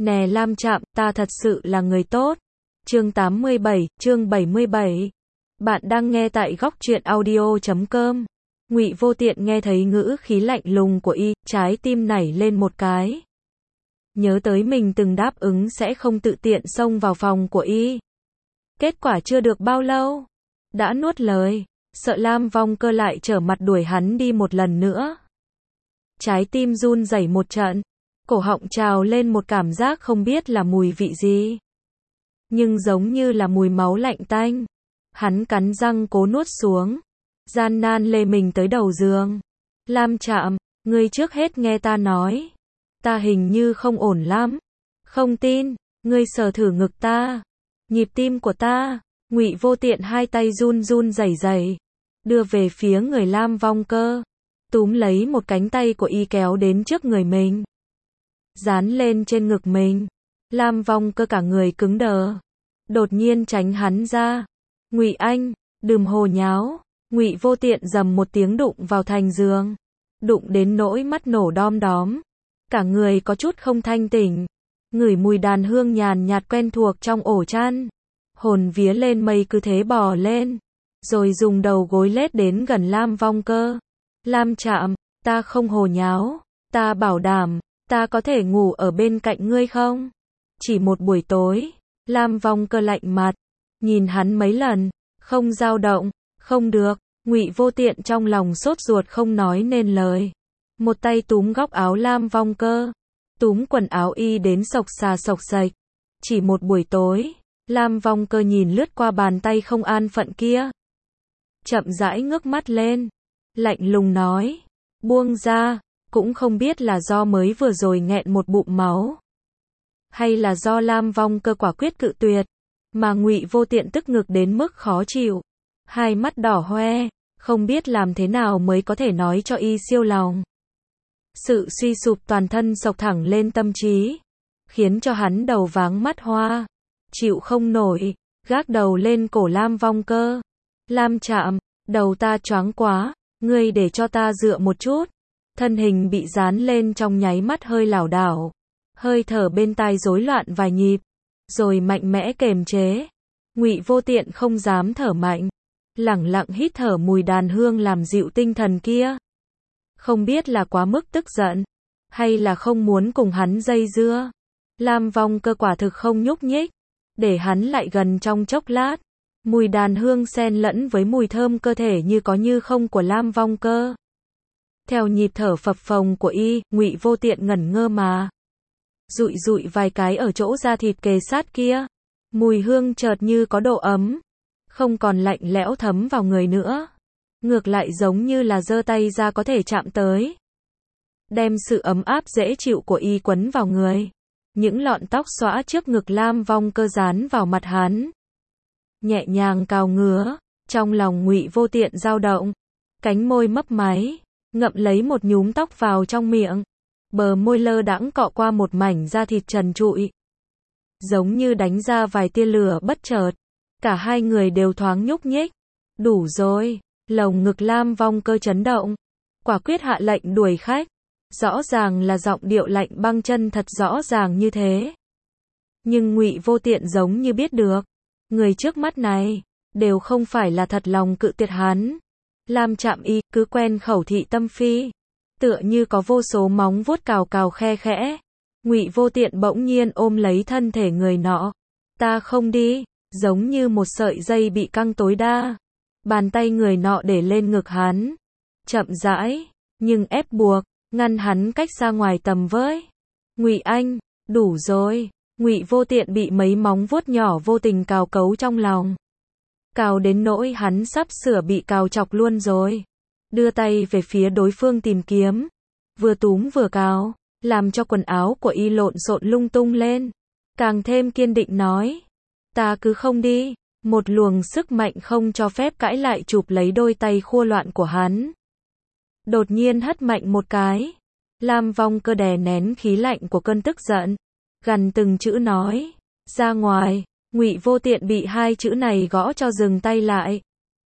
Nè Lam Trạm, ta thật sự là người tốt. Chương 87, chương 77. Bạn đang nghe tại góc truyện audio.com. Ngụy Vô Tiện nghe thấy ngữ khí lạnh lùng của y, trái tim nảy lên một cái. Nhớ tới mình từng đáp ứng sẽ không tự tiện xông vào phòng của y. Kết quả chưa được bao lâu, đã nuốt lời, sợ Lam Vong Cơ lại trở mặt đuổi hắn đi một lần nữa. Trái tim run rẩy một trận, cổ họng trào lên một cảm giác không biết là mùi vị gì, nhưng giống như là mùi máu lạnh tanh. Hắn cắn răng cố nuốt xuống, gian nan lê mình tới đầu giường. Lam Trạm, ngươi trước hết nghe ta nói. Ta hình như không ổn lắm. Không tin, ngươi sờ thử ngực ta. Nhịp tim của ta. Ngụy Vô Tiện hai tay run run rẩy rẩy, đưa về phía người Lam Vong Cơ, túm lấy một cánh tay của y kéo đến trước người mình, dán lên trên ngực mình. Lam Vong Cơ cả người cứng đờ, đột nhiên tránh hắn ra. Ngụy Anh, đừng hồ nháo. Ngụy Vô Tiện rầm một tiếng đụng vào thành giường, đụng đến nỗi mắt nổ đom đóm, cả người có chút không thanh tỉnh, ngửi mùi đàn hương nhàn nhạt quen thuộc trong ổ chăn, hồn vía lên mây cứ thế bò lên, rồi dùng đầu gối lết đến gần Lam Vong Cơ. Lam Trạm, ta không hồ nháo, ta bảo đảm, ta có thể ngủ ở bên cạnh ngươi không? Chỉ một buổi tối. Lam Vong Cơ lạnh mặt, nhìn hắn mấy lần, không dao động. Không được. Ngụy Vô Tiện trong lòng sốt ruột không nói nên lời, một tay túm góc áo Lam Vong Cơ, túm quần áo y đến xộc xà xộc xệch. Chỉ một buổi tối. Lam Vong Cơ nhìn lướt qua bàn tay không an phận kia, chậm rãi ngước mắt lên, lạnh lùng nói, buông ra. Cũng không biết là do mới vừa rồi nghẹn một bụng máu, hay là do Lam Vong Cơ quả quyết cự tuyệt, mà Ngụy Vô Tiện tức ngực đến mức khó chịu, hai mắt đỏ hoe, không biết làm thế nào mới có thể nói cho y siêu lòng. Sự suy sụp toàn thân xộc thẳng lên tâm trí, khiến cho hắn đầu váng mắt hoa, chịu không nổi, gác đầu lên cổ Lam Vong Cơ. Lam Trạm, đầu ta choáng quá, ngươi để cho ta dựa một chút. Thân hình bị dán lên trong nháy mắt hơi lảo đảo, hơi thở bên tai rối loạn vài nhịp, rồi mạnh mẽ kềm chế. Ngụy Vô Tiện không dám thở mạnh, lẳng lặng hít thở mùi đàn hương làm dịu tinh thần kia. Không biết là quá mức tức giận, hay là không muốn cùng hắn dây dưa. Lam Vong Cơ quả thực không nhúc nhích, để hắn lại gần trong chốc lát. Mùi đàn hương xen lẫn với mùi thơm cơ thể như có như không của Lam Vong Cơ. Theo nhịp thở phập phồng của y, Ngụy Vô Tiện ngẩn ngơ mà dụi dụi vài cái ở chỗ da thịt kề sát kia. Mùi hương chợt như có độ ấm, không còn lạnh lẽo thấm vào người nữa, ngược lại giống như là giơ tay ra có thể chạm tới, đem sự ấm áp dễ chịu của y quấn vào người. Những lọn tóc xõa trước ngực Lam Vong Cơ dán vào mặt hắn, nhẹ nhàng cào ngứa. Trong lòng Ngụy Vô Tiện dao động, cánh môi mấp máy, ngậm lấy một nhúm tóc vào trong miệng, bờ môi lơ đãng cọ qua một mảnh da thịt trần trụi, giống như đánh ra vài tia lửa bất chợt. Cả hai người đều thoáng nhúc nhích. Đủ rồi. Lồng ngực Lam Vong Cơ chấn động, quả quyết hạ lệnh đuổi khách. Rõ ràng là giọng điệu lạnh băng chân thật rõ ràng như thế, nhưng Ngụy Vô Tiện giống như biết được, người trước mắt này đều không phải là thật lòng cự tuyệt hắn. Lam Trạm y cứ quen khẩu thị tâm phi, tựa như có vô số móng vuốt cào cào khe khẽ. Ngụy Vô Tiện bỗng nhiên ôm lấy thân thể người nọ. Ta không đi. Giống như một sợi dây bị căng tối đa, bàn tay người nọ để lên ngực hắn, chậm rãi nhưng ép buộc ngăn hắn cách ra ngoài tầm với. Ngụy Anh, đủ rồi. Ngụy Vô Tiện bị mấy móng vuốt nhỏ vô tình cào cấu trong lòng, cào đến nỗi hắn sắp sửa bị cào chọc luôn rồi. Đưa tay về phía đối phương tìm kiếm, vừa túm vừa cào, làm cho quần áo của y lộn xộn lung tung lên. Càng thêm kiên định nói, ta cứ không đi. Một luồng sức mạnh không cho phép cãi lại chụp lấy đôi tay khua loạn của hắn, đột nhiên hất mạnh một cái. Lam Vong Cơ đè nén khí lạnh của cơn tức giận, gằn từng chữ nói, ra ngoài. Ngụy Vô Tiện bị hai chữ này gõ cho dừng tay lại,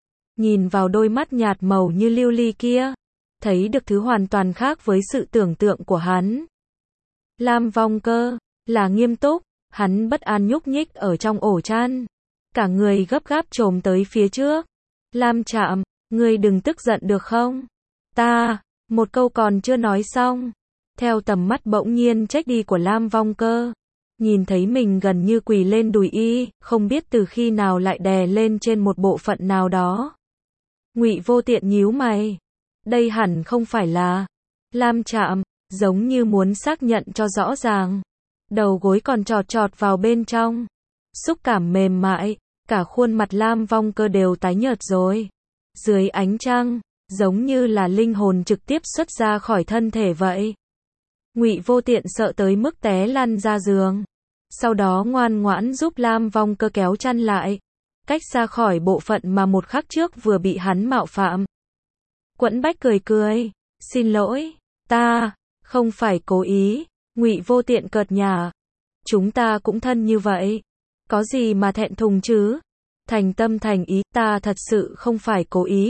nhìn vào đôi mắt nhạt màu như lưu ly kia, thấy được thứ hoàn toàn khác với sự tưởng tượng của hắn. Lam Vong Cơ, là nghiêm túc, hắn bất an nhúc nhích ở trong ổ chăn. Cả người gấp gáp chồm tới phía trước. Lam Trạm, ngươi đừng tức giận được không? Một câu còn chưa nói xong. Theo tầm mắt bỗng nhiên trách đi của Lam Vong Cơ. Nhìn thấy mình gần như quỳ lên đùi y, không biết từ khi nào lại đè lên trên một bộ phận nào đó. Ngụy Vô Tiện nhíu mày. Đây hẳn không phải là Lam Trạm, giống như muốn xác nhận cho rõ ràng. Đầu gối còn chọt chọt vào bên trong. Xúc cảm mềm mại, cả khuôn mặt Lam Vong Cơ đều tái nhợt rồi. Dưới ánh trăng, giống như là linh hồn trực tiếp xuất ra khỏi thân thể vậy. Ngụy Vô Tiện sợ tới mức té lăn ra giường. Sau đó ngoan ngoãn giúp Lam Vong Cơ kéo chăn lại, cách xa khỏi bộ phận mà một khắc trước vừa bị hắn mạo phạm. Quẫn Bách cười cười, xin lỗi, ta không phải cố ý. Ngụy Vô Tiện cợt nhả, chúng ta cũng thân như vậy, có gì mà thẹn thùng chứ? Thành tâm thành ý, ta thật sự không phải cố ý,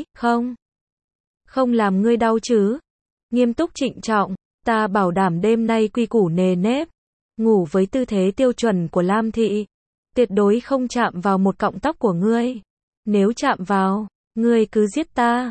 không làm ngươi đau chứ? Nghiêm túc trịnh trọng, ta bảo đảm đêm nay quy củ nề nếp, ngủ với tư thế tiêu chuẩn của Lam thị, tuyệt đối không chạm vào một cọng tóc của ngươi. Nếu chạm vào, ngươi cứ giết ta.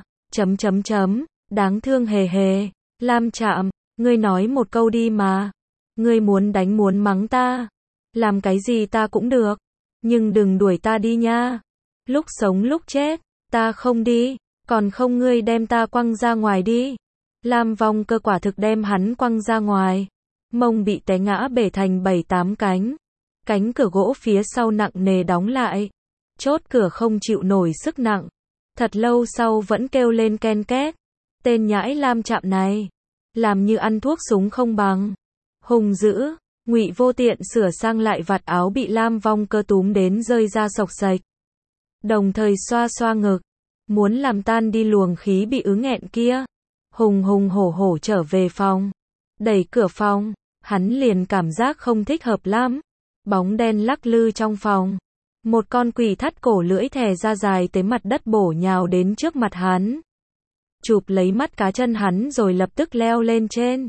Đáng thương hề hề. Lam Trạm, ngươi nói một câu đi mà. Ngươi muốn đánh muốn mắng ta, làm cái gì ta cũng được, nhưng đừng đuổi ta đi nha. Lúc sống lúc chết, ta không đi, còn không ngươi đem ta quăng ra ngoài đi. Lam Vong Cơ quả thực đem hắn quăng ra ngoài. Mông bị té ngã bể thành 7-8 cánh. Cánh cửa gỗ phía sau nặng nề đóng lại. Chốt cửa không chịu nổi sức nặng. Thật lâu sau vẫn kêu lên ken két. Tên nhãi Lam Trạm này, làm như ăn thuốc súng không bằng. Hung dữ. Ngụy Vô Tiện sửa sang lại vạt áo bị Lam Vong Cơ túm đến rơi ra xộc xệch. Đồng thời xoa xoa ngực, muốn làm tan đi luồng khí bị ứ nghẹn kia. Hùng hùng hổ hổ trở về phòng. Đẩy cửa phòng, hắn liền cảm giác không thích hợp lắm. Bóng đen lắc lư trong phòng. Một con quỷ thắt cổ lưỡi thè ra dài tới mặt đất bổ nhào đến trước mặt hắn. Chụp lấy mắt cá chân hắn rồi lập tức leo lên trên.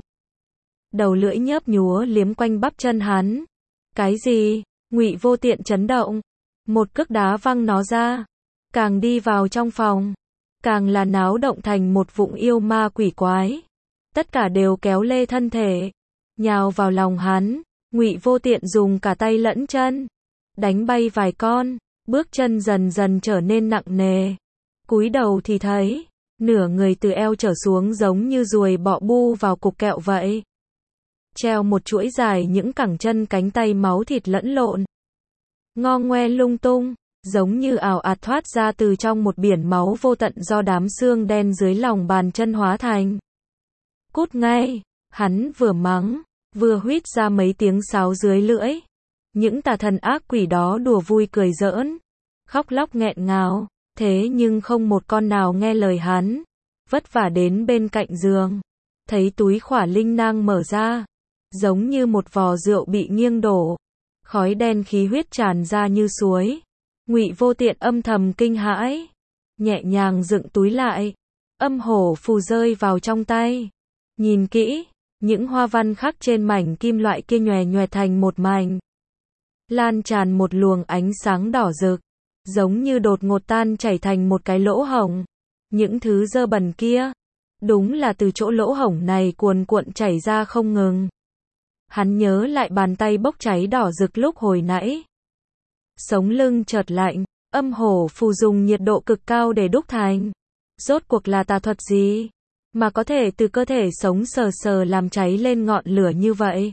Đầu lưỡi nhớp nhúa liếm quanh bắp chân hắn. Cái gì? Ngụy Vô Tiện chấn động. Một cước đá văng nó ra. Càng đi vào trong phòng, càng là náo động thành một vụng yêu ma quỷ quái. Tất cả đều kéo lê thân thể, nhào vào lòng hắn. Ngụy Vô Tiện dùng cả tay lẫn chân, đánh bay vài con, bước chân dần dần trở nên nặng nề. Cúi đầu thì thấy, nửa người từ eo trở xuống giống như ruồi bọ bu vào cục kẹo vậy. Treo một chuỗi dài những cẳng chân cánh tay máu thịt lẫn lộn. Ngo ngoe lung tung, giống như ảo ạt thoát ra từ trong một biển máu vô tận do đám xương đen dưới lòng bàn chân hóa thành. Cút ngay, hắn vừa mắng, vừa huýt ra mấy tiếng sáo dưới lưỡi. Những tà thần ác quỷ đó đùa vui cười giỡn, khóc lóc nghẹn ngào, thế nhưng không một con nào nghe lời hắn. Vất vả đến bên cạnh giường, thấy túi khỏa linh nang mở ra, giống như một vò rượu bị nghiêng đổ, khói đen khí huyết tràn ra như suối. Ngụy Vô Tiện âm thầm kinh hãi, nhẹ nhàng dựng túi lại, âm hổ phù rơi vào trong tay. Nhìn kỹ, những hoa văn khắc trên mảnh kim loại kia nhòe nhòe thành một mảnh, lan tràn một luồng ánh sáng đỏ rực, giống như đột ngột tan chảy thành một cái lỗ hổng. Những thứ dơ bẩn kia, đúng là từ chỗ lỗ hổng này cuồn cuộn chảy ra không ngừng. Hắn nhớ lại bàn tay bốc cháy đỏ rực lúc hồi nãy. Sống lưng chợt lạnh, âm hổ phù dùng nhiệt độ cực cao để đúc thành. Rốt cuộc là tà thuật gì mà có thể từ cơ thể sống sờ sờ làm cháy lên ngọn lửa như vậy?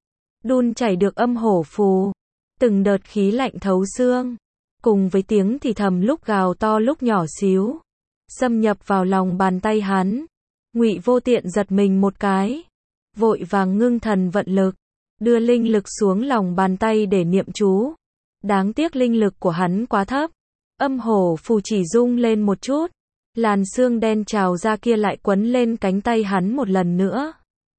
Đun chảy được âm hổ phù, từng đợt khí lạnh thấu xương, cùng với tiếng thì thầm lúc gào to lúc nhỏ xíu, xâm nhập vào lòng bàn tay hắn. Ngụy Vô Tiện giật mình một cái, vội vàng ngưng thần vận lực, đưa linh lực xuống lòng bàn tay để niệm chú. Đáng tiếc linh lực của hắn quá thấp, âm hổ phù chỉ rung lên một chút, làn xương đen trào ra kia lại quấn lên cánh tay hắn một lần nữa.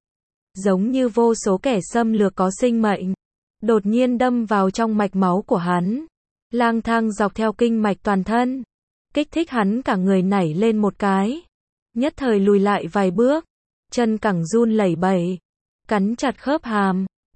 Giống như vô số kẻ xâm lược có sinh mệnh, đột nhiên đâm vào trong mạch máu của hắn, lang thang dọc theo kinh mạch toàn thân, kích thích hắn cả người nảy lên một cái, nhất thời lùi lại vài bước, chân cẳng run lẩy bẩy, cắn chặt khớp hàm,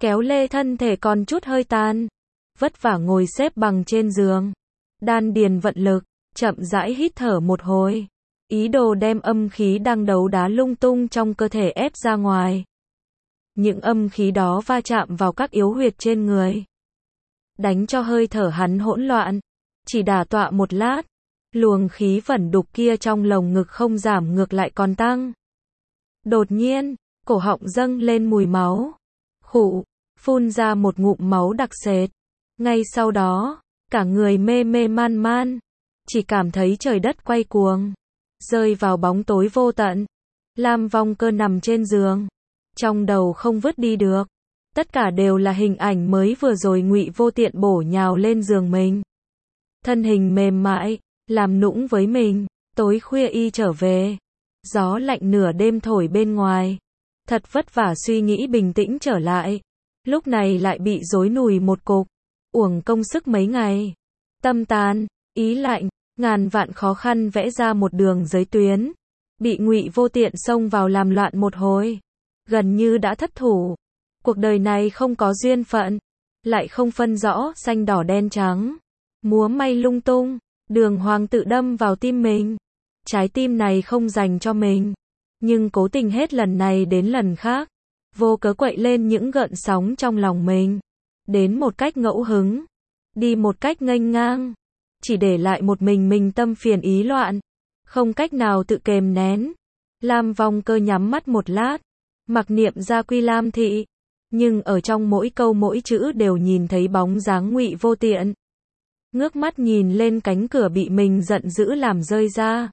kéo lê thân thể còn chút hơi tàn, vất vả ngồi xếp bằng trên giường, đan điền vận lực, chậm rãi hít thở một hồi, ý đồ đem âm khí đang đấu đá lung tung trong cơ thể ép ra ngoài. Những âm khí đó va chạm vào các yếu huyệt trên người, đánh cho hơi thở hắn hỗn loạn. Chỉ đả tọa một lát, luồng khí vẩn đục kia trong lồng ngực không giảm ngược lại còn tăng. Đột nhiên, cổ họng dâng lên mùi máu, khụ, phun ra một ngụm máu đặc sệt. Ngay sau đó, cả người mê mê man man, chỉ cảm thấy trời đất quay cuồng, rơi vào bóng tối vô tận. Lam Vong Cơ nằm trên giường, trong đầu không vứt đi được, tất cả đều là hình ảnh mới vừa rồi Ngụy Vô Tiện bổ nhào lên giường mình. Thân hình mềm mại, làm nũng với mình, tối khuya y trở về, gió lạnh nửa đêm thổi bên ngoài, thật vất vả suy nghĩ bình tĩnh trở lại, lúc này lại bị rối nùi một cục, uổng công sức mấy ngày, tâm tàn, ý lạnh, ngàn vạn khó khăn vẽ ra một đường giới tuyến, bị Ngụy Vô Tiện xông vào làm loạn một hồi, gần như đã thất thủ. Cuộc đời này không có duyên phận, lại không phân rõ xanh đỏ đen trắng, múa may lung tung, đường hoàng tự đâm vào tim mình. Trái tim này không dành cho mình, nhưng cố tình hết lần này đến lần khác, vô cớ quậy lên những gợn sóng trong lòng mình, đến một cách ngẫu hứng, đi một cách nghênh ngang, chỉ để lại một mình tâm phiền ý loạn, không cách nào tự kềm nén. Lam Vong Cơ nhắm mắt một lát, mặc niệm gia quy Lam thị, nhưng ở trong mỗi câu mỗi chữ đều nhìn thấy bóng dáng Ngụy Vô Tiện. Ngước mắt nhìn lên cánh cửa bị mình giận dữ làm rơi ra.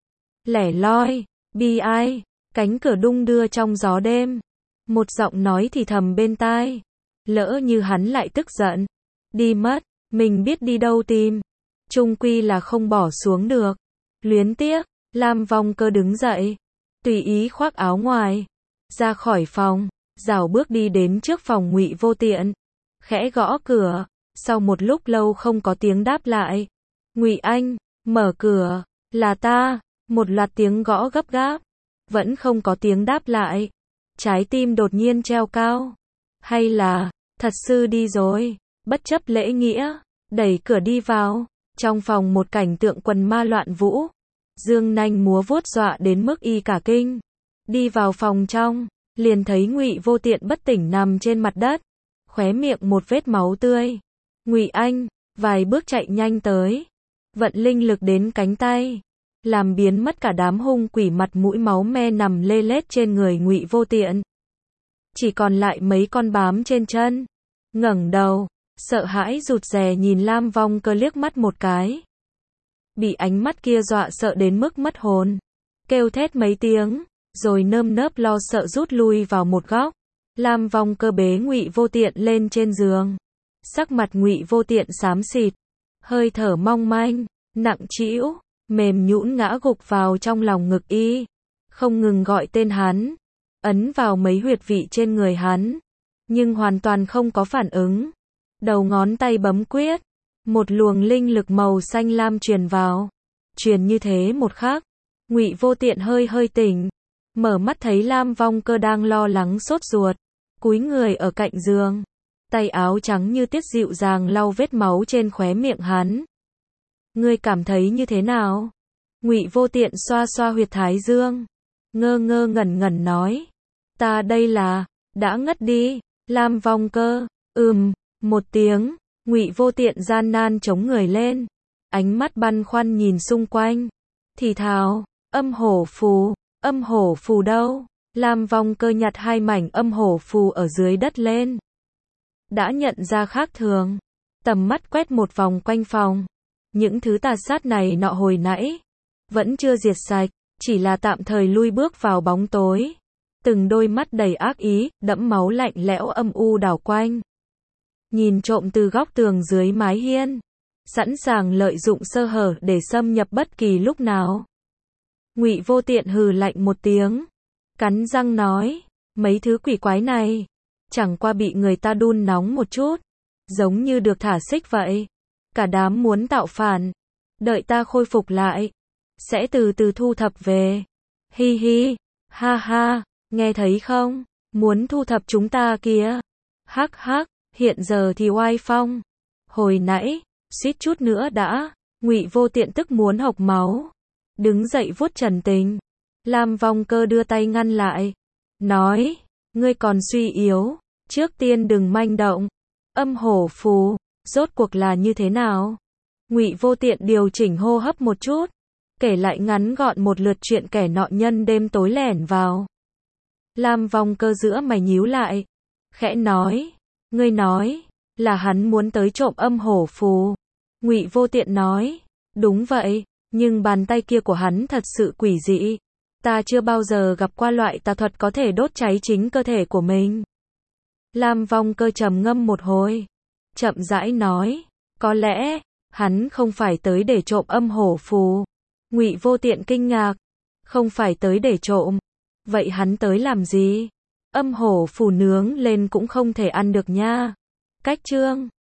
Lẻ loi, bi ai, cánh cửa đung đưa trong gió đêm. Một giọng nói thì thầm bên tai. Lỡ như hắn lại tức giận, đi mất, mình biết đi đâu tìm. Chung quy là không bỏ xuống được. Luyến tiếc, Lam Vong Cơ đứng dậy, tùy ý khoác áo ngoài, ra khỏi phòng, rảo bước đi đến trước phòng Ngụy Vô Tiện, khẽ gõ cửa. Sau một lúc lâu không có tiếng đáp lại, Ngụy Anh, mở cửa, là ta. Một loạt tiếng gõ gấp gáp, vẫn không có tiếng đáp lại. Trái tim đột nhiên treo cao. Hay là, thật sự đi rồi, bất chấp lễ nghĩa, đẩy cửa đi vào. Trong phòng một cảnh tượng quần ma loạn vũ, dương nanh múa vuốt dọa đến mức y cả kinh. Đi vào phòng trong, liền thấy Ngụy Vô Tiện bất tỉnh nằm trên mặt đất, khóe miệng một vết máu tươi. Ngụy Anh, vài bước chạy nhanh tới, vận linh lực đến cánh tay, làm biến mất cả đám hung quỷ mặt mũi máu me nằm lê lết trên người Ngụy Vô Tiện. Chỉ còn lại mấy con bám trên chân. Ngẩng đầu, sợ hãi rụt rè nhìn Lam Vong Cơ liếc mắt một cái. Bị ánh mắt kia dọa sợ đến mức mất hồn, kêu thét mấy tiếng, rồi nơm nớp lo sợ rút lui vào một góc. Lam Vong Cơ bế Ngụy Vô Tiện lên trên giường. Sắc mặt Ngụy Vô Tiện xám xịt, hơi thở mong manh, nặng trĩu, mềm nhũn ngã gục vào trong lòng ngực y, không ngừng gọi tên hắn, ấn vào mấy huyệt vị trên người hắn, nhưng hoàn toàn không có phản ứng. Đầu ngón tay bấm quyết, một luồng linh lực màu xanh lam truyền vào, truyền như thế một khắc, Ngụy Vô Tiện hơi tỉnh, mở mắt thấy Lam Vong Cơ đang lo lắng sốt ruột, cúi người ở cạnh giường, tay áo trắng như tuyết dịu dàng lau vết máu trên khóe miệng hắn. Ngươi cảm thấy như thế nào? Ngụy Vô Tiện xoa xoa huyệt thái dương, ngơ ngẩn nói, ta đây là đã ngất đi. Lam Vong Cơ, một tiếng. Ngụy Vô Tiện gian nan chống người lên, ánh mắt băn khoăn nhìn xung quanh, thì thào, âm hổ phù đâu? Lam Vong Cơ nhặt hai mảnh âm hổ phù ở dưới đất lên, đã nhận ra khác thường, tầm mắt quét một vòng quanh phòng. Những thứ tà sát này nọ hồi nãy vẫn chưa diệt sạch, chỉ là tạm thời lui bước vào bóng tối. Từng đôi mắt đầy ác ý, đẫm máu lạnh lẽo âm u đảo quanh, nhìn trộm từ góc tường dưới mái hiên, sẵn sàng lợi dụng sơ hở để xâm nhập bất kỳ lúc nào. Ngụy Vô Tiện hừ lạnh một tiếng, cắn răng nói, mấy thứ quỷ quái này, chẳng qua bị người ta đun nóng một chút, giống như được thả xích vậy. Cả đám muốn tạo phản, đợi ta khôi phục lại, sẽ từ từ thu thập về. Hi hi, ha ha, nghe thấy không? Muốn thu thập chúng ta kìa. Hắc hắc, hiện giờ thì oai phong. Hồi nãy, suýt chút nữa đã. Ngụy Vô Tiện tức muốn hộc máu. Đứng dậy vuốt Trần Tình. Lam Vong Cơ đưa tay ngăn lại. Nói, ngươi còn suy yếu. Trước tiên đừng manh động. Âm hổ phù, rốt cuộc là như thế nào? Ngụy Vô Tiện điều chỉnh hô hấp một chút. Kể lại ngắn gọn một lượt chuyện kẻ nọ nhân đêm tối lẻn vào. Lam Vong Cơ giữa mày nhíu lại. Khẽ nói, ngươi nói, là hắn muốn tới trộm âm hổ phù. Ngụy Vô Tiện nói, đúng vậy, nhưng bàn tay kia của hắn thật sự quỷ dị. Ta chưa bao giờ gặp qua loại tà thuật có thể đốt cháy chính cơ thể của mình. Lam Vong Cơ trầm ngâm một hồi, chậm rãi nói, có lẽ, hắn không phải tới để trộm âm hổ phù. Ngụy Vô Tiện kinh ngạc, không phải tới để trộm. Vậy hắn tới làm gì? Âm hổ phù nướng lên cũng không thể ăn được nha. Cách chương